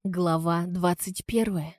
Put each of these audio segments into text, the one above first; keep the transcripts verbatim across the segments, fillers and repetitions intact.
Глава двадцать первая.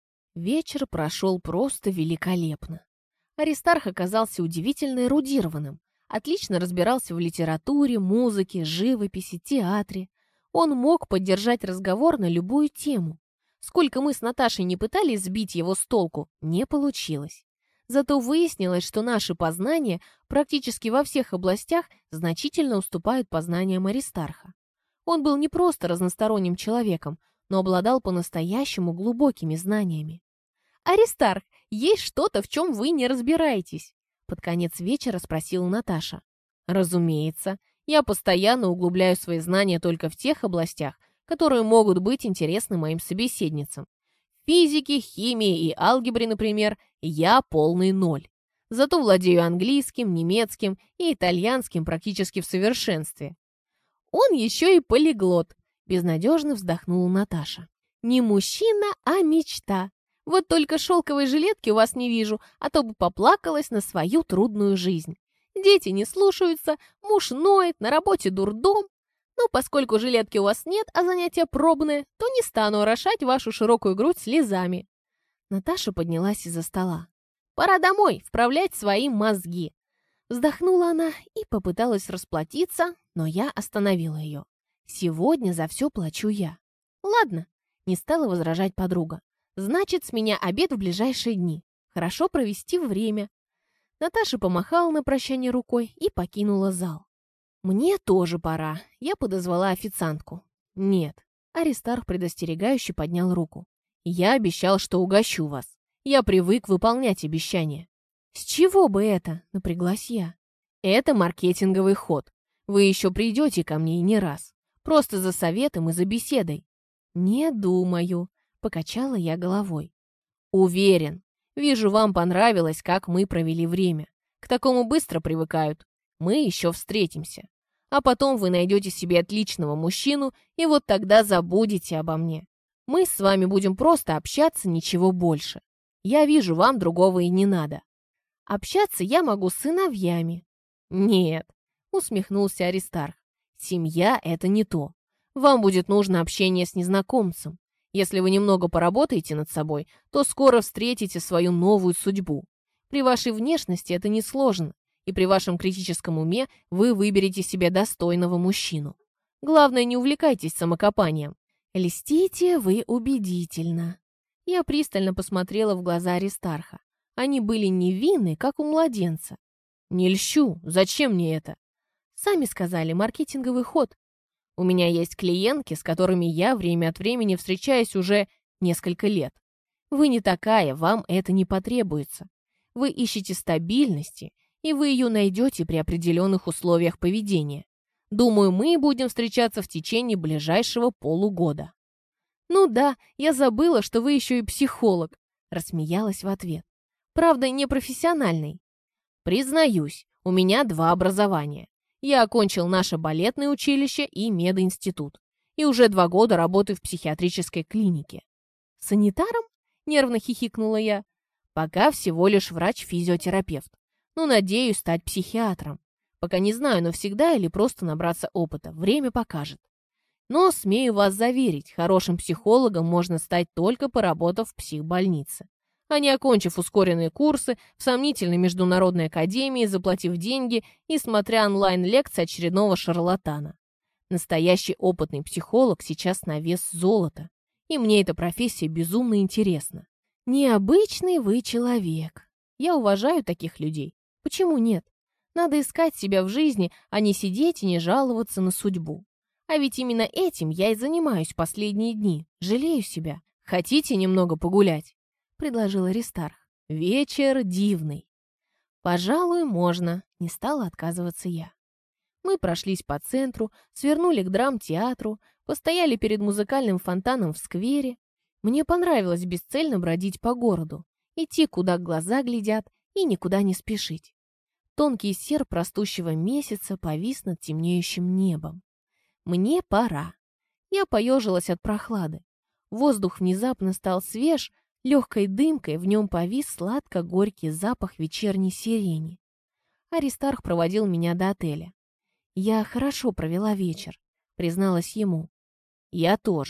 Вечер прошел просто великолепно. Аристарх оказался удивительно эрудированным, отлично разбирался в литературе, музыке, живописи, театре. Он мог поддержать разговор на любую тему. Сколько мы с Наташей не пытались сбить его с толку, не получилось. Зато выяснилось, что наши познания практически во всех областях значительно уступают познаниям Аристарха. Он был не просто разносторонним человеком, но обладал по-настоящему глубокими знаниями. «Аристарх, есть что-то, в чем вы не разбираетесь?» Под конец вечера спросила Наташа. «Разумеется, я постоянно углубляю свои знания только в тех областях, которые могут быть интересны моим собеседницам. В физике, химии и алгебре, например, я полный ноль. Зато владею английским, немецким и итальянским практически в совершенстве. Он еще и полиглот», — безнадежно вздохнула Наташа. «Не мужчина, а мечта. Вот только шелковой жилетки у вас не вижу, а то бы поплакалась на свою трудную жизнь. Дети не слушаются, муж ноет, на работе дурдом. Но поскольку жилетки у вас нет, а занятие пробное, то не стану орошать вашу широкую грудь слезами». Наташа поднялась из-за стола. «Пора домой, вправлять свои мозги». Вздохнула она и попыталась расплатиться, но я остановила ее. «Сегодня за все плачу я». «Ладно», — не стала возражать подруга. «Значит, с меня обед в ближайшие дни. Хорошо провести время». Наташа помахала на прощание рукой и покинула зал. «Мне тоже пора», — я подозвала официантку. «Нет», — Аристарх предостерегающе поднял руку. «Я обещал, что угощу вас. Я привык выполнять обещания». «С чего бы это?» — напряглась я. «Это маркетинговый ход. Вы еще придете ко мне и не раз. Просто за советом и за беседой». «Не думаю», — покачала я головой. «Уверен. Вижу, вам понравилось, как мы провели время. К такому быстро привыкают. Мы еще встретимся. А потом вы найдете себе отличного мужчину, и вот тогда забудете обо мне. Мы с вами будем просто общаться, ничего больше. Я вижу, вам другого и не надо. Общаться я могу с сыновьями». «Нет», — усмехнулся Аристарх. «Семья — это не то. Вам будет нужно общение с незнакомцем. Если вы немного поработаете над собой, то скоро встретите свою новую судьбу. При вашей внешности это несложно, и при вашем критическом уме вы выберете себе достойного мужчину. Главное, не увлекайтесь самокопанием». «Льстите вы убедительно». Я пристально посмотрела в глаза Аристарха. Они были невинны, как у младенца. «Не льщу. Зачем мне это?» «Сами сказали, маркетинговый ход. У меня есть клиентки, с которыми я время от времени встречаюсь уже несколько лет. Вы не такая, вам это не потребуется. Вы ищете стабильности, и вы ее найдете при определенных условиях поведения. Думаю, мы будем встречаться в течение ближайшего полугода». «Ну да, я забыла, что вы еще и психолог», — рассмеялась в ответ. «Правда, не профессиональный». «Признаюсь, у меня два образования. Я окончил наше балетное училище и мединститут. И уже два года работаю в психиатрической клинике». «Санитаром?» — нервно хихикнула я. «Пока всего лишь врач-физиотерапевт. Но надеюсь стать психиатром. Пока не знаю, навсегда или просто набраться опыта. Время покажет. Но, смею вас заверить, хорошим психологом можно стать только поработав в психбольнице, а не окончив ускоренные курсы в сомнительной международной академии, заплатив деньги и смотря онлайн-лекции очередного шарлатана. Настоящий опытный психолог сейчас на вес золота, и мне эта профессия безумно интересна». «Необычный вы человек. Я уважаю таких людей. Почему нет? Надо искать себя в жизни, а не сидеть и не жаловаться на судьбу. А ведь именно этим я и занимаюсь последние дни. Жалею себя. Хотите немного погулять?» — предложил Аристарх. «Вечер дивный». «Пожалуй, можно», — не стала отказываться я. Мы прошлись по центру, свернули к драмтеатру, постояли перед музыкальным фонтаном в сквере. Мне понравилось бесцельно бродить по городу, идти, куда глаза глядят, и никуда не спешить. Тонкий серп растущего месяца повис над темнеющим небом. Мне пора. Я поежилась от прохлады. Воздух внезапно стал свеж, легкой дымкой в нем повис сладко-горький запах вечерней сирени. Аристарх проводил меня до отеля. Я хорошо провела вечер, призналась ему. Я тоже.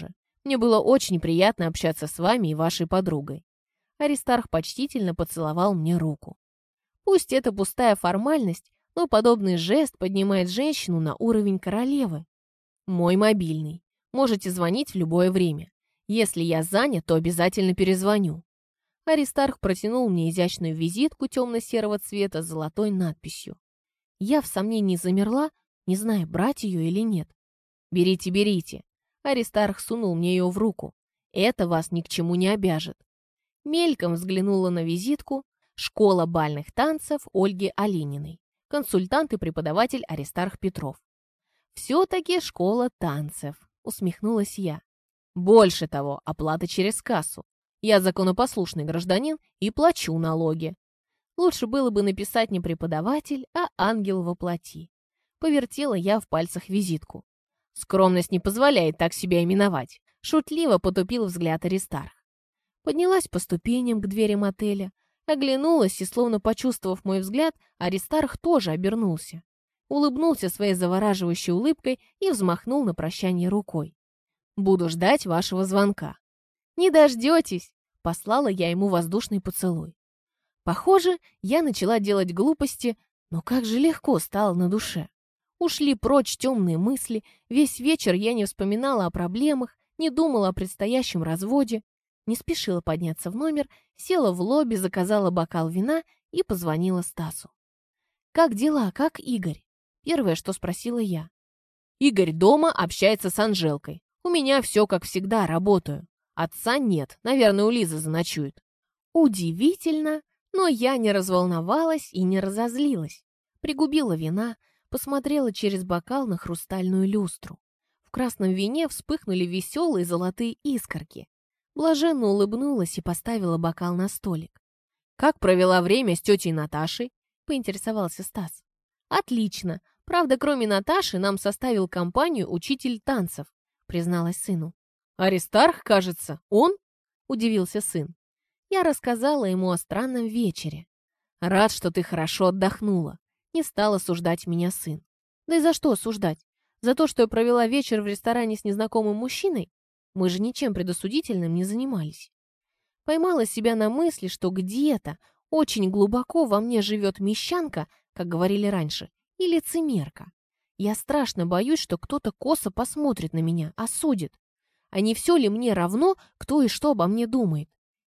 Мне было очень приятно общаться с вами и вашей подругой». Аристарх почтительно поцеловал мне руку. Пусть это пустая формальность, но подобный жест поднимает женщину на уровень королевы. Мой мобильный. Можете звонить в любое время. Если я занят, то обязательно перезвоню. Аристарх протянул мне изящную визитку темно-серого цвета с золотой надписью. Я в сомнении замерла, не зная, брать ее или нет. «Берите, берите». Аристарх сунул мне ее в руку. «Это вас ни к чему не обяжет». Мельком взглянула на визитку. Школа бальных танцев Ольги Олениной. Консультант и преподаватель Аристарх Петров. «Все-таки школа танцев», — усмехнулась я. «Больше того, оплата через кассу. Я законопослушный гражданин и плачу налоги». Лучше было бы написать не преподаватель, а ангел во плоти. Повертела я в пальцах визитку. «Скромность не позволяет так себя именовать», — шутливо потупил взгляд Аристарх. Поднялась по ступеням к дверям отеля, оглянулась и, словно почувствовав мой взгляд, Аристарх тоже обернулся. Улыбнулся своей завораживающей улыбкой и взмахнул на прощание рукой. «Буду ждать вашего звонка». «Не дождетесь!» — послала я ему воздушный поцелуй. Похоже, я начала делать глупости, но как же легко стало на душе. Ушли прочь темные мысли, весь вечер я не вспоминала о проблемах, не думала о предстоящем разводе, не спешила подняться в номер, села в лобби, заказала бокал вина и позвонила Стасу. «Как дела? Как Игорь?» Первое, что спросила я. «Игорь дома, общается с Анжелкой. У меня все как всегда, работаю. Отца нет, наверное, у Лизы заночует». Удивительно, но я не разволновалась и не разозлилась. Пригубила вина, посмотрела через бокал на хрустальную люстру. В красном вине вспыхнули веселые золотые искорки. Блаженно улыбнулась и поставила бокал на столик. «Как провела время с тетей Наташей?» — поинтересовался Стас. «Отлично. Правда, кроме Наташи, нам составил компанию учитель танцев», — призналась сыну. «Аристарх, кажется, он?» — удивился сын. Я рассказала ему о странном вечере. «Рад, что ты хорошо отдохнула», — не стал осуждать меня сын. «Да и за что осуждать? За то, что я провела вечер в ресторане с незнакомым мужчиной? Мы же ничем предосудительным не занимались». Поймала себя на мысли, что где-то очень глубоко во мне живет мещанка, как говорили раньше, и лицемерка. Я страшно боюсь, что кто-то косо посмотрит на меня, осудит. А не все ли мне равно, кто и что обо мне думает?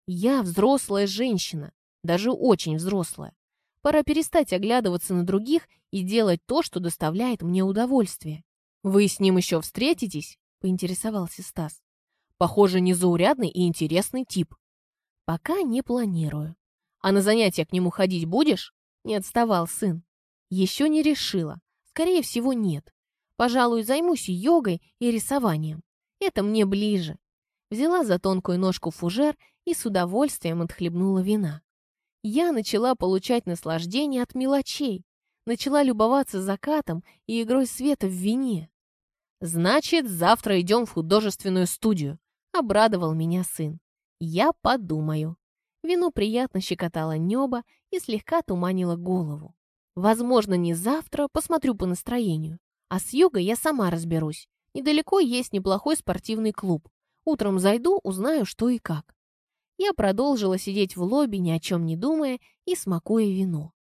Я взрослая женщина, даже очень взрослая. Пора перестать оглядываться на других и делать то, что доставляет мне удовольствие. «Вы с ним еще встретитесь?» — поинтересовался Стас. «Похоже, незаурядный и интересный тип». «Пока не планирую». «А на занятия к нему ходить будешь?» — не отставал сын. «Еще не решила. Скорее всего, нет. Пожалуй, займусь йогой и рисованием. Это мне ближе». Взяла за тонкую ножку фужер и с удовольствием отхлебнула вина. Я начала получать наслаждение от мелочей, начала любоваться закатом и игрой света в вине. «Значит, завтра идем в художественную студию», — обрадовал меня сын. «Я подумаю». Вино приятно щекотало небо и слегка туманило голову. «Возможно, не завтра, посмотрю по настроению. А с йогой я сама разберусь. Недалеко есть неплохой спортивный клуб. Утром зайду, узнаю, что и как». Я продолжила сидеть в лобби, ни о чем не думая и смакуя вино.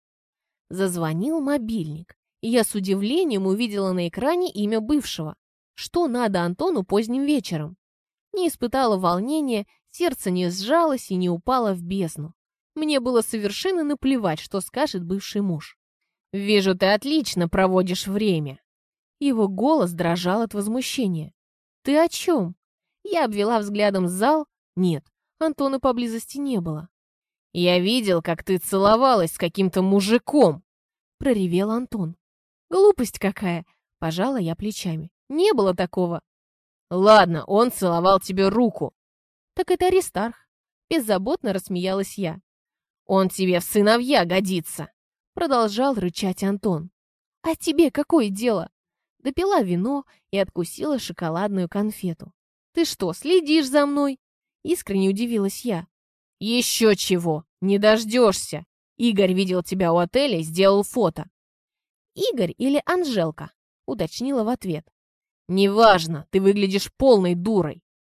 Зазвонил мобильник, и я с удивлением увидела на экране имя бывшего. Что надо Антону поздним вечером? Не испытала волнения, сердце не сжалось и не упало в бездну. Мне было совершенно наплевать, что скажет бывший муж. «Вижу, ты отлично проводишь время». Его голос дрожал от возмущения. «Ты о чем?» Я обвела взглядом зал. Нет, Антона поблизости не было. «Я видел, как ты целовалась с каким-то мужиком», — проревел Антон. «Глупость какая!» — пожала я плечами. «Не было такого». «Ладно, он целовал тебе руку». «Так это Аристарх», — беззаботно рассмеялась я. «Он тебе в сыновья годится», — продолжал рычать Антон. «А тебе какое дело?» Допила вино и откусила шоколадную конфету. «Ты что, следишь за мной?» Искренне удивилась я. «Еще чего! Не дождешься! Игорь видел тебя у отеля и сделал фото». «Игорь или Анжелка?» — уточнила в ответ. «Неважно, ты выглядишь полной дурой».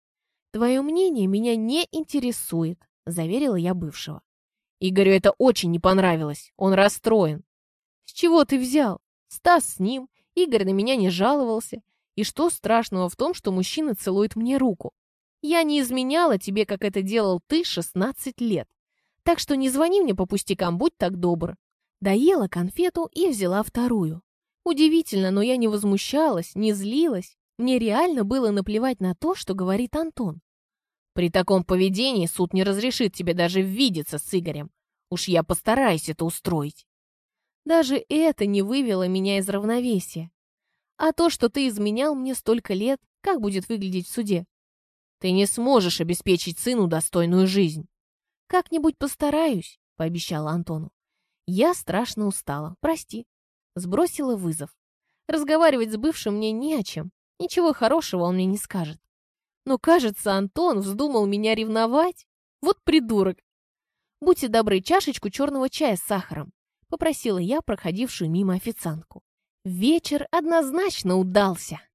«Твое мнение меня не интересует», — заверила я бывшего. Игорю это очень не понравилось. Он расстроен. «С чего ты взял? Стас с ним, Игорь на меня не жаловался. И что страшного в том, что мужчина целует мне руку? Я не изменяла тебе, как это делал ты шестнадцать лет. Так что не звони мне по пустякам, будь так добр». Доела конфету и взяла вторую. Удивительно, но я не возмущалась, не злилась. Мне реально было наплевать на то, что говорит Антон. «При таком поведении суд не разрешит тебе даже видеться с Игорем. Уж я постараюсь это устроить». Даже это не вывело меня из равновесия. А то, что ты изменял мне столько лет, как будет выглядеть в суде? Ты не сможешь обеспечить сыну достойную жизнь. «Как-нибудь постараюсь», — пообещала Антону. Я страшно устала, прости. Сбросила вызов. Разговаривать с бывшим мне не о чем. Ничего хорошего он мне не скажет. Но, кажется, Антон вздумал меня ревновать. Вот придурок. «Будьте добры, чашечку черного чая с сахаром», — попросила я проходившую мимо официантку. Вечер однозначно удался.